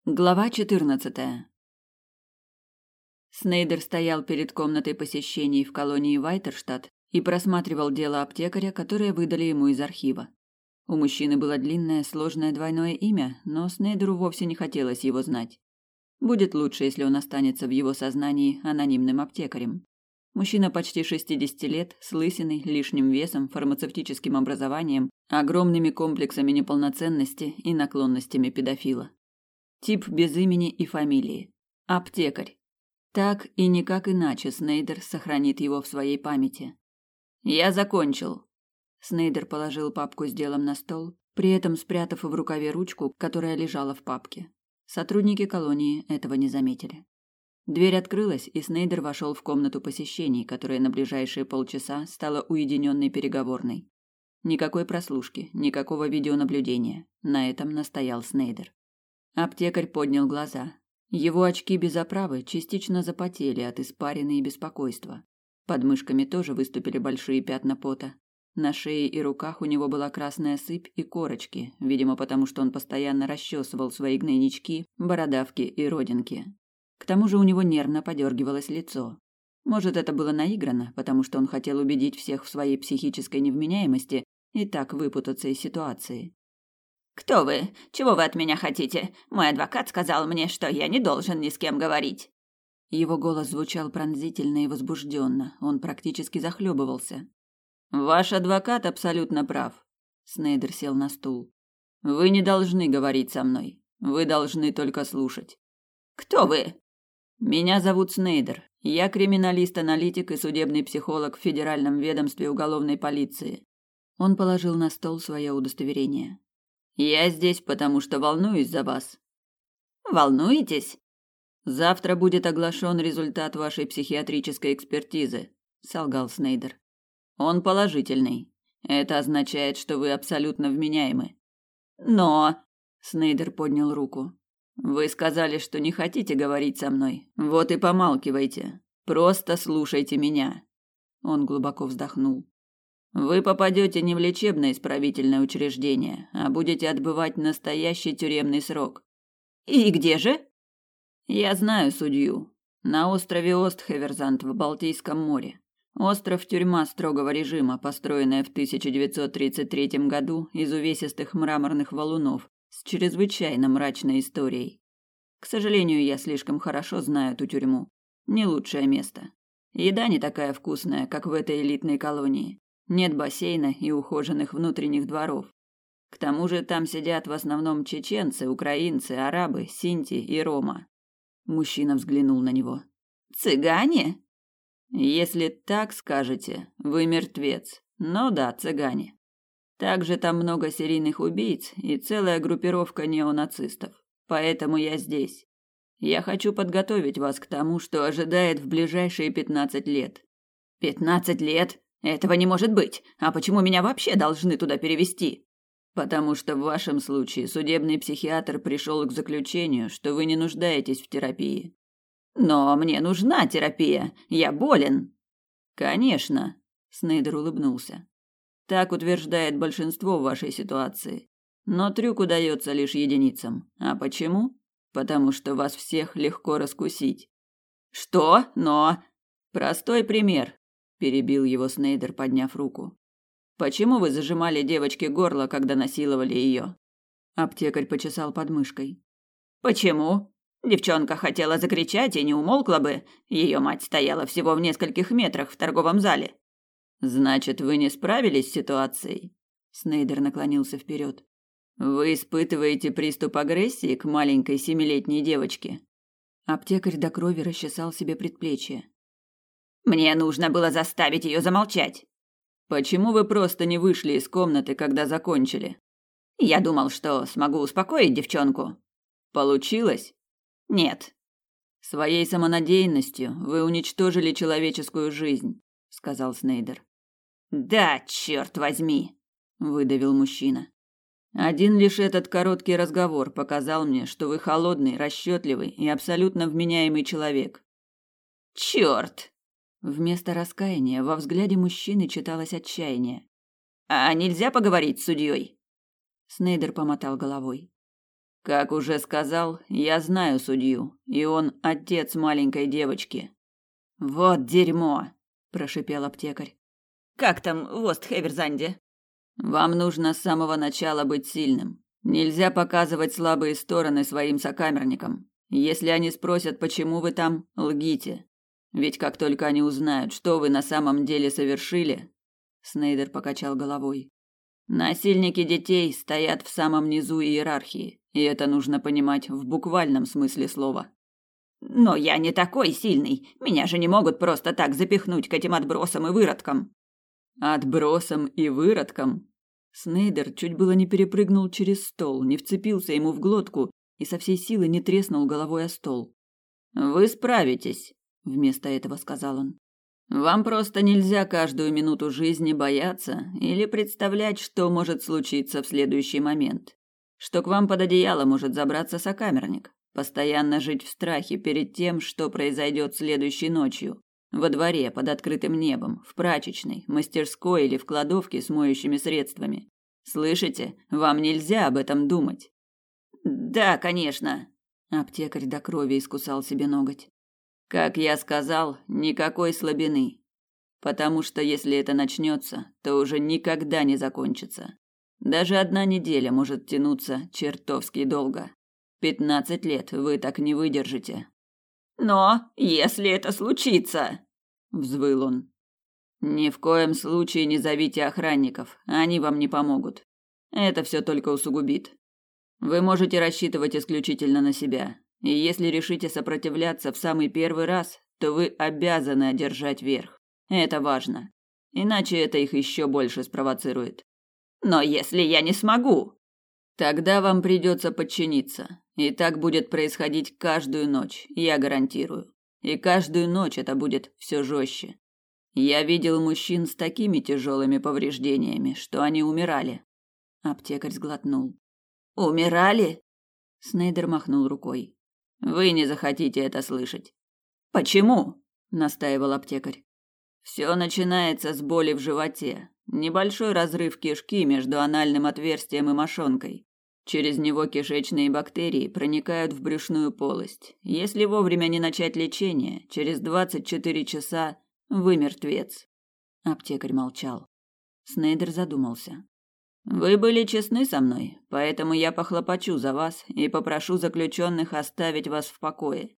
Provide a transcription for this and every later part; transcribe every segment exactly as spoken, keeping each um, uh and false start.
Глава четырнадцатая. Снейдер стоял перед комнатой посещений в колонии Вайтерштадт и просматривал дело аптекаря, которое выдали ему из архива. У мужчины было длинное, сложное двойное имя, но Снейдеру вовсе не хотелось его знать. Будет лучше, если он останется в его сознании анонимным аптекарем. Мужчина почти шестидесяти лет, с лысиной, лишним весом, фармацевтическим образованием, огромными комплексами неполноценности и наклонностями педофила. Тип без имени и фамилии. Аптекарь. Так и никак иначе Снейдер сохранит его в своей памяти. «Я закончил». Снейдер положил папку с делом на стол, при этом спрятав в рукаве ручку, которая лежала в папке. Сотрудники колонии этого не заметили. Дверь открылась, и Снейдер вошел в комнату посещений, которая на ближайшие полчаса стала уединенной переговорной. Никакой прослушки, никакого видеонаблюдения. На этом настоял Снейдер. Аптекарь поднял глаза. Его очки без оправы частично запотели от испарины и беспокойства. Под мышками тоже выступили большие пятна пота. На шее и руках у него была красная сыпь и корочки, видимо, потому что он постоянно расчесывал свои гнойнички, бородавки и родинки. К тому же у него нервно подергивалось лицо. Может, это было наиграно, потому что он хотел убедить всех в своей психической невменяемости и так выпутаться из ситуации. «Кто вы? Чего вы от меня хотите? Мой адвокат сказал мне, что я не должен ни с кем говорить». Его голос звучал пронзительно и возбужденно, он практически захлебывался. «Ваш адвокат абсолютно прав». Снейдер сел на стул. «Вы не должны говорить со мной. Вы должны только слушать». «Кто вы?» «Меня зовут Снейдер. Я криминалист-аналитик и судебный психолог в Федеральном ведомстве уголовной полиции». Он положил на стол свое удостоверение. «Я здесь, потому что волнуюсь за вас». «Волнуетесь?» «Завтра будет оглашен результат вашей психиатрической экспертизы», – солгал Снейдер. «Он положительный. Это означает, что вы абсолютно вменяемы». «Но...» – Снейдер поднял руку. «Вы сказали, что не хотите говорить со мной. Вот и помалкивайте. Просто слушайте меня». Он глубоко вздохнул. Вы попадете не в лечебно-исправительное учреждение, а будете отбывать настоящий тюремный срок. И где же? Я знаю судью. На острове Остхеверзанд в Балтийском море. Остров-тюрьма строгого режима, построенная в тысяча девятьсот тридцать третьем году из увесистых мраморных валунов с чрезвычайно мрачной историей. К сожалению, я слишком хорошо знаю эту тюрьму. Не лучшее место. Еда не такая вкусная, как в этой элитной колонии. Нет бассейна и ухоженных внутренних дворов. К тому же там сидят в основном чеченцы, украинцы, арабы, синти и рома. Мужчина взглянул на него. Цыгане? Если так скажете, вы мертвец. Но да, цыгане. Также там много серийных убийц и целая группировка неонацистов. Поэтому я здесь. Я хочу подготовить вас к тому, что ожидает в ближайшие пятнадцать лет. Пятнадцать лет? Этого не может быть. А почему меня вообще должны туда перевести? Потому что в вашем случае судебный психиатр пришел к заключению, что вы не нуждаетесь в терапии. Но мне нужна терапия. Я болен. Конечно, Снейдер улыбнулся. Так утверждает большинство в вашей ситуации. Но трюк удается лишь единицам. А почему? Потому что вас всех легко раскусить. Что? Но... Простой пример. Перебил его Снейдер, подняв руку. Почему вы зажимали девочке горло, когда насиловали ее? Аптекарь почесал подмышкой. Почему? Девчонка хотела закричать и не умолкла бы. Ее мать стояла всего в нескольких метрах в торговом зале. Значит, вы не справились с ситуацией? Снейдер наклонился вперед. Вы испытываете приступ агрессии к маленькой семилетней девочке? Аптекарь до крови расчесал себе предплечье. Мне нужно было заставить ее замолчать. Почему вы просто не вышли из комнаты, когда закончили? Я думал, что смогу успокоить девчонку. Получилось? Нет. Своей самонадеянностью вы уничтожили человеческую жизнь, сказал Снейдер. Да, черт возьми, выдавил мужчина. Один лишь этот короткий разговор показал мне, что вы холодный, расчетливый и абсолютно вменяемый человек. Черт! Вместо раскаяния во взгляде мужчины читалось отчаяние. А нельзя поговорить с судьей? Снейдер помотал головой. Как уже сказал, я знаю судью, и он отец маленькой девочки. Вот дерьмо, прошипел аптекарь. Как там в Остхеверзанде? Вам нужно с самого начала быть сильным. Нельзя показывать слабые стороны своим сокамерникам. Если они спросят, почему вы там, лгите. Ведь как только они узнают, что вы на самом деле совершили, Снейдер покачал головой. Насильники детей стоят в самом низу иерархии, и это нужно понимать в буквальном смысле слова. Но я не такой сильный. Меня же не могут просто так запихнуть к этим отбросам и выродкам. Отбросам и выродкам? Снейдер чуть было не перепрыгнул через стол, не вцепился ему в глотку и со всей силы не треснул головой о стол. Вы справитесь, вместо этого сказал он. Вам просто нельзя каждую минуту жизни бояться или представлять, что может случиться в следующий момент. Что к вам под одеяло может забраться сокамерник. Постоянно жить в страхе перед тем, что произойдет следующей ночью. Во дворе, под открытым небом, в прачечной, мастерской или в кладовке с моющими средствами. Слышите? Вам нельзя об этом думать. Да, конечно. Аптекарь до крови искусал себе ноготь. Как я сказал, никакой слабины. Потому что если это начнется, то уже никогда не закончится. Даже одна неделя может тянуться чертовски долго. Пятнадцать лет вы так не выдержите. Но если это случится, взвыл он. Ни в коем случае не зовите охранников, они вам не помогут. Это все только усугубит. Вы можете рассчитывать исключительно на себя. И если решите сопротивляться в самый первый раз, то вы обязаны одержать верх. Это важно. Иначе это их еще больше спровоцирует. Но если я не смогу, тогда вам придется подчиниться. И так будет происходить каждую ночь, я гарантирую. И каждую ночь это будет все жестче. Я видел мужчин с такими тяжелыми повреждениями, что они умирали. Аптекарь сглотнул. Умирали? Снейдер махнул рукой. Вы не захотите это слышать. Почему? Настаивал аптекарь. Все начинается с боли в животе. Небольшой разрыв кишки между анальным отверстием и мошонкой. Через него кишечные бактерии проникают в брюшную полость. Если вовремя не начать лечение, через двадцать четыре часа вы мертвец. Аптекарь молчал. Снейдер задумался. Вы были честны со мной, поэтому я похлопочу за вас и попрошу заключенных оставить вас в покое.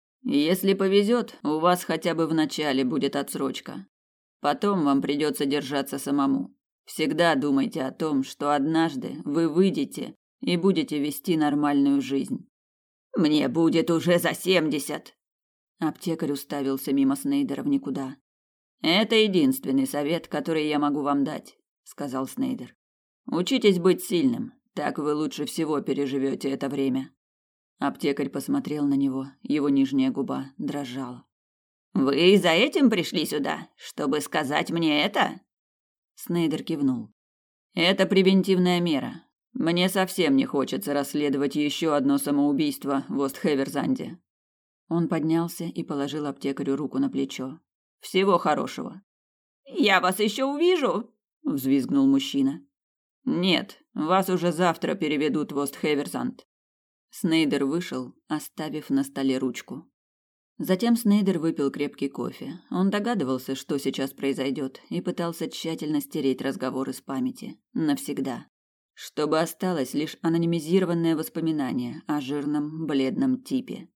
Если повезет, у вас хотя бы в начале будет отсрочка. Потом вам придется держаться самому. Всегда думайте о том, что однажды вы выйдете и будете вести нормальную жизнь. Мне будет уже за семьдесят. Аптекарь уставился мимо Снейдера в никуда. Это единственный совет, который я могу вам дать, сказал Снейдер. Учитесь быть сильным, так вы лучше всего переживете это время. Аптекарь посмотрел на него, его нижняя губа дрожала. Вы за этим пришли сюда, чтобы сказать мне это? Снейдер кивнул. Это превентивная мера. Мне совсем не хочется расследовать еще одно самоубийство в Остхеверзанде. Он поднялся и положил аптекарю руку на плечо. Всего хорошего. Я вас еще увижу, взвизгнул мужчина. Нет, вас уже завтра переведут в Остхеверзанд. Снейдер вышел, оставив на столе ручку. Затем Снейдер выпил крепкий кофе. Он догадывался, что сейчас произойдет, и пытался тщательно стереть разговор из памяти. Навсегда. Чтобы осталось лишь анонимизированное воспоминание о жирном, бледном типе.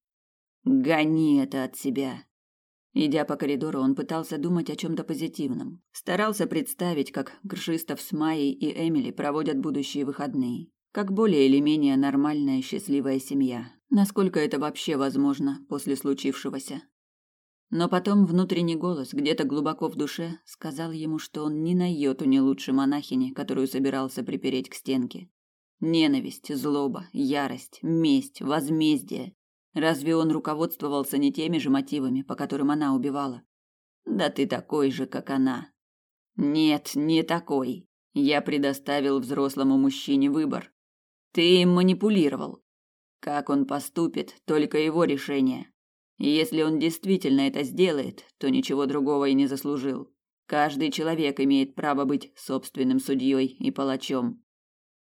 Гони это от себя. Идя по коридору, он пытался думать о чем-то позитивном. Старался представить, как Гршистов с Майей и Эмили проводят будущие выходные. Как более или менее нормальная счастливая семья. Насколько это вообще возможно после случившегося. Но потом внутренний голос, где-то глубоко в душе, сказал ему, что он ни на йоту не лучше монахини, которую собирался припереть к стенке. Ненависть, злоба, ярость, месть, возмездие. Разве он руководствовался не теми же мотивами, по которым она убивала? Да ты такой же, как она. Нет, не такой. Я предоставил взрослому мужчине выбор. Ты им манипулировал. Как он поступит, только его решение. И если он действительно это сделает, то ничего другого и не заслужил. Каждый человек имеет право быть собственным судьей и палачом.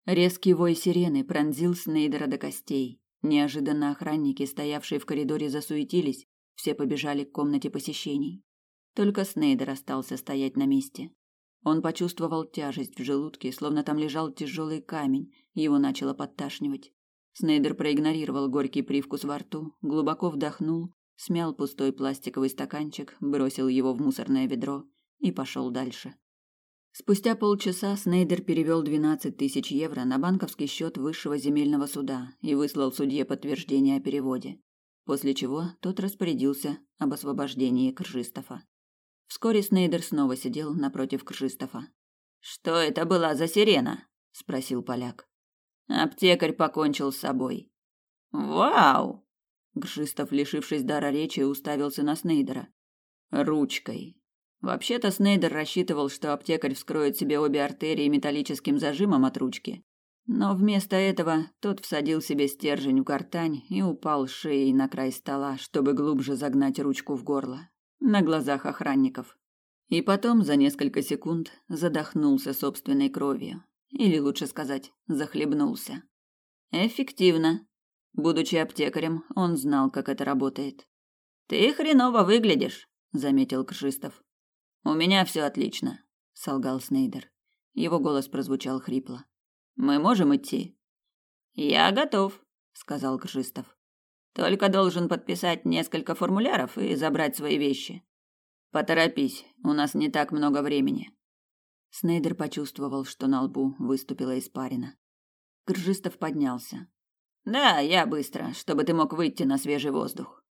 Резкий вой сирены пронзил Снейдера до костей. Неожиданно охранники, стоявшие в коридоре, засуетились, все побежали к комнате посещений. Только Снейдер остался стоять на месте. Он почувствовал тяжесть в желудке, словно там лежал тяжелый камень, его начало подташнивать. Снейдер проигнорировал горький привкус во рту, глубоко вдохнул, смял пустой пластиковый стаканчик, бросил его в мусорное ведро и пошел дальше. Спустя полчаса Снейдер перевел двенадцать тысяч евро на банковский счет высшего земельного суда и выслал судье подтверждение о переводе, после чего тот распорядился об освобождении Кржистова. Вскоре Снейдер снова сидел напротив Кржистова. «Что это была за сирена?» – спросил поляк. Аптекарь покончил с собой. «Вау!» Кржистов, лишившись дара речи, уставился на Снейдера. «Ручкой. Вообще-то Снейдер рассчитывал, что аптекарь вскроет себе обе артерии металлическим зажимом от ручки. Но вместо этого тот всадил себе стержень в гортань и упал шеей на край стола, чтобы глубже загнать ручку в горло. На глазах охранников. И потом за несколько секунд задохнулся собственной кровью. Или лучше сказать, захлебнулся. Эффективно. Будучи аптекарем, он знал, как это работает. «Ты хреново выглядишь», — заметил Кржистов. «У меня все отлично», — солгал Снейдер. Его голос прозвучал хрипло. «Мы можем идти?» «Я готов», — сказал Кржистов. «Только должен подписать несколько формуляров и забрать свои вещи». «Поторопись, у нас не так много времени». Снейдер почувствовал, что на лбу выступила испарина. Кржистов поднялся. «Да, я быстро, чтобы ты мог выйти на свежий воздух».